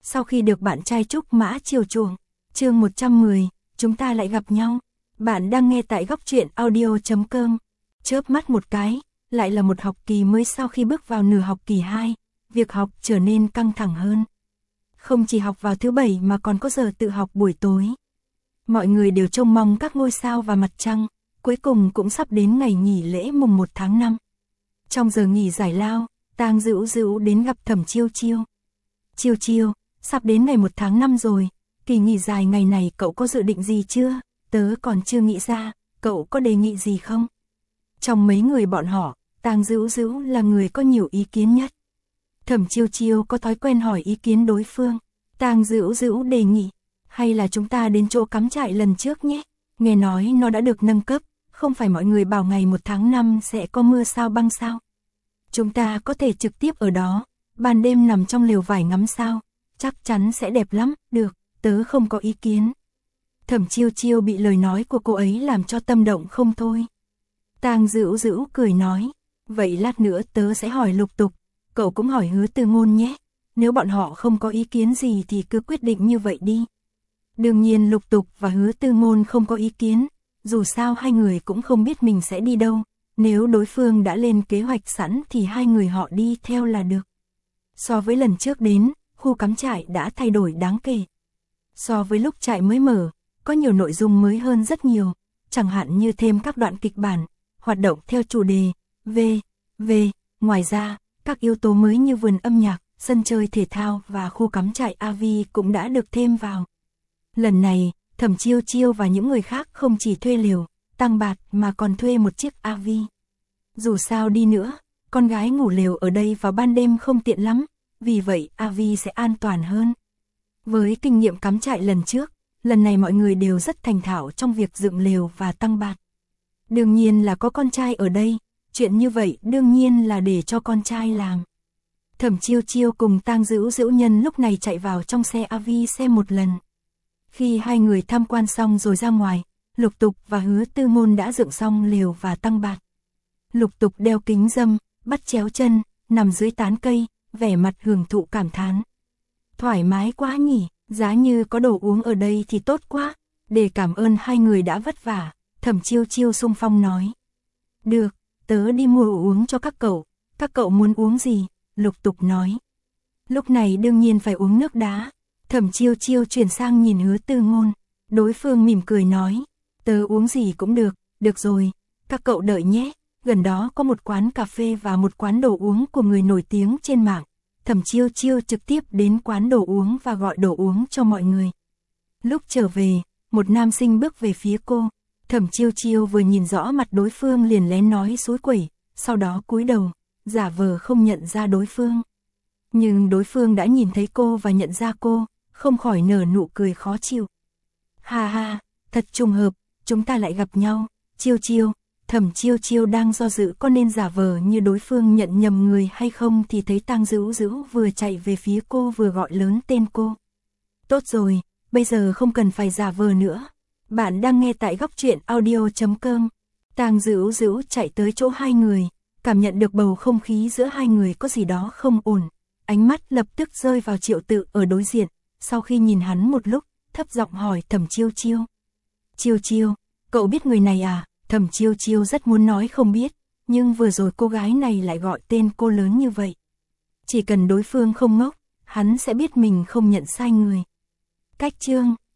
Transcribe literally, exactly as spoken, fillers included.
sau khi được bạn trai Trúc Mã chiều chuộng. Chương một trăm mười, chúng ta lại gặp nhau. Bạn đang nghe tại góc truyện audio chấm com. Chớp mắt một cái, lại là một học kỳ mới sau khi bước vào nửa học kỳ hai, việc học trở nên căng thẳng hơn. Không chỉ học vào thứ bảy mà còn có giờ tự học buổi tối. Mọi người đều trông mong các ngôi sao và mặt trăng, cuối cùng cũng sắp đến ngày nghỉ lễ mùng một tháng năm. Trong giờ nghỉ giải lao, Tang Dữu Dữu đến gặp Thẩm Chiêu Chiêu. Chiêu Chiêu, sắp đến ngày một tháng năm rồi, kỳ nghỉ dài ngày này cậu có dự định gì chưa? Tớ còn chưa nghĩ ra, cậu có đề nghị gì không? Trong mấy người bọn họ, Tang Dữu Dữu là người có nhiều ý kiến nhất. Thẩm Chiêu Chiêu có thói quen hỏi ý kiến đối phương. Tang Dữu Dữu đề nghị, hay là chúng ta đến chỗ cắm trại lần trước nhé? Nghe nói nó đã được nâng cấp, không phải mọi người bảo ngày một tháng năm sẽ có mưa sao băng sao? Chúng ta có thể trực tiếp ở đó, ban đêm nằm trong lều vải ngắm sao, chắc chắn sẽ đẹp lắm. Được, tớ không có ý kiến. Thẩm Chiêu Chiêu bị lời nói của cô ấy làm cho tâm động không thôi. Tang Dữu Dữu cười nói, vậy lát nữa tớ sẽ hỏi Lục Tục, cậu cũng hỏi Hứa Tư Ngôn nhé. Nếu bọn họ không có ý kiến gì thì cứ quyết định như vậy đi. Đương nhiên Lục Tục và Hứa Tư Ngôn không có ý kiến, dù sao hai người cũng không biết mình sẽ đi đâu. Nếu đối phương đã lên kế hoạch sẵn thì hai người họ đi theo là được. So với lần trước đến, khu cắm trại đã thay đổi đáng kể. So với lúc trại mới mở, có nhiều nội dung mới hơn rất nhiều, chẳng hạn như thêm các đoạn kịch bản, hoạt động theo chủ đề, v, v. Ngoài ra, các yếu tố mới như vườn âm nhạc, sân chơi thể thao và khu cắm trại a vê cũng đã được thêm vào. Lần này, Thẩm Chiêu Chiêu và những người khác không chỉ thuê lều, tăng bạt mà còn thuê một chiếc a vê. Dù sao đi nữa, con gái ngủ lều ở đây vào ban đêm không tiện lắm, vì vậy a vê sẽ an toàn hơn. Với kinh nghiệm cắm trại lần trước, lần này mọi người đều rất thành thạo trong việc dựng lều và tăng bạt. Đương nhiên là có con trai ở đây, chuyện như vậy đương nhiên là để cho con trai làm. Thẩm Chiêu Chiêu cùng Tang Dữu Dữu nhân lúc này chạy vào trong xe a vê xem một lần. Khi hai người tham quan xong rồi ra ngoài, Lục Tục và Hứa Tư Ngôn đã dựng xong lều và tăng bạt. Lục Tục đeo kính râm, bắt chéo chân, nằm dưới tán cây, vẻ mặt hưởng thụ cảm thán. Thoải mái quá nhỉ, giá như có đồ uống ở đây thì tốt quá. Để cảm ơn hai người đã vất vả, Thẩm Chiêu Chiêu xung phong nói. Được, tớ đi mua uống cho các cậu, các cậu muốn uống gì? Lục Tục nói. Lúc này đương nhiên phải uống nước đá. Thẩm Chiêu Chiêu chuyển sang nhìn Hứa Tư Ngôn. Đối phương mỉm cười nói, tớ uống gì cũng được, được rồi, các cậu đợi nhé. Gần đó có một quán cà phê và một quán đồ uống của người nổi tiếng trên mạng. Thẩm Chiêu Chiêu trực tiếp đến quán đồ uống và gọi đồ uống cho mọi người. Lúc trở về, một nam sinh bước về phía cô. Thẩm Chiêu Chiêu vừa nhìn rõ mặt đối phương liền lén nói xúi quẩy, sau đó cúi đầu, giả vờ không nhận ra đối phương. Nhưng đối phương đã nhìn thấy cô và nhận ra cô, không khỏi nở nụ cười khó chịu. Ha ha, thật trùng hợp, chúng ta lại gặp nhau. Chiêu Chiêu, Thẩm Chiêu Chiêu đang do dự có nên giả vờ như đối phương nhận nhầm người hay không thì thấy Tang Dữu Dữu vừa chạy về phía cô vừa gọi lớn tên cô. Tốt rồi, bây giờ không cần phải giả vờ nữa. Bạn đang nghe tại góc truyện audio chấm com. Tang Dữu Dữu chạy tới chỗ hai người, cảm nhận được bầu không khí giữa hai người có gì đó không ổn. Ánh mắt lập tức rơi vào Triệu Tự ở đối diện, sau khi nhìn hắn một lúc, thấp giọng hỏi Thẩm Chiêu Chiêu. Chiêu Chiêu, cậu biết người này à? Thẩm Chiêu Chiêu rất muốn nói không biết, nhưng vừa rồi cô gái này lại gọi tên cô lớn như vậy. Chỉ cần đối phương không ngốc, hắn sẽ biết mình không nhận sai người. Cách chương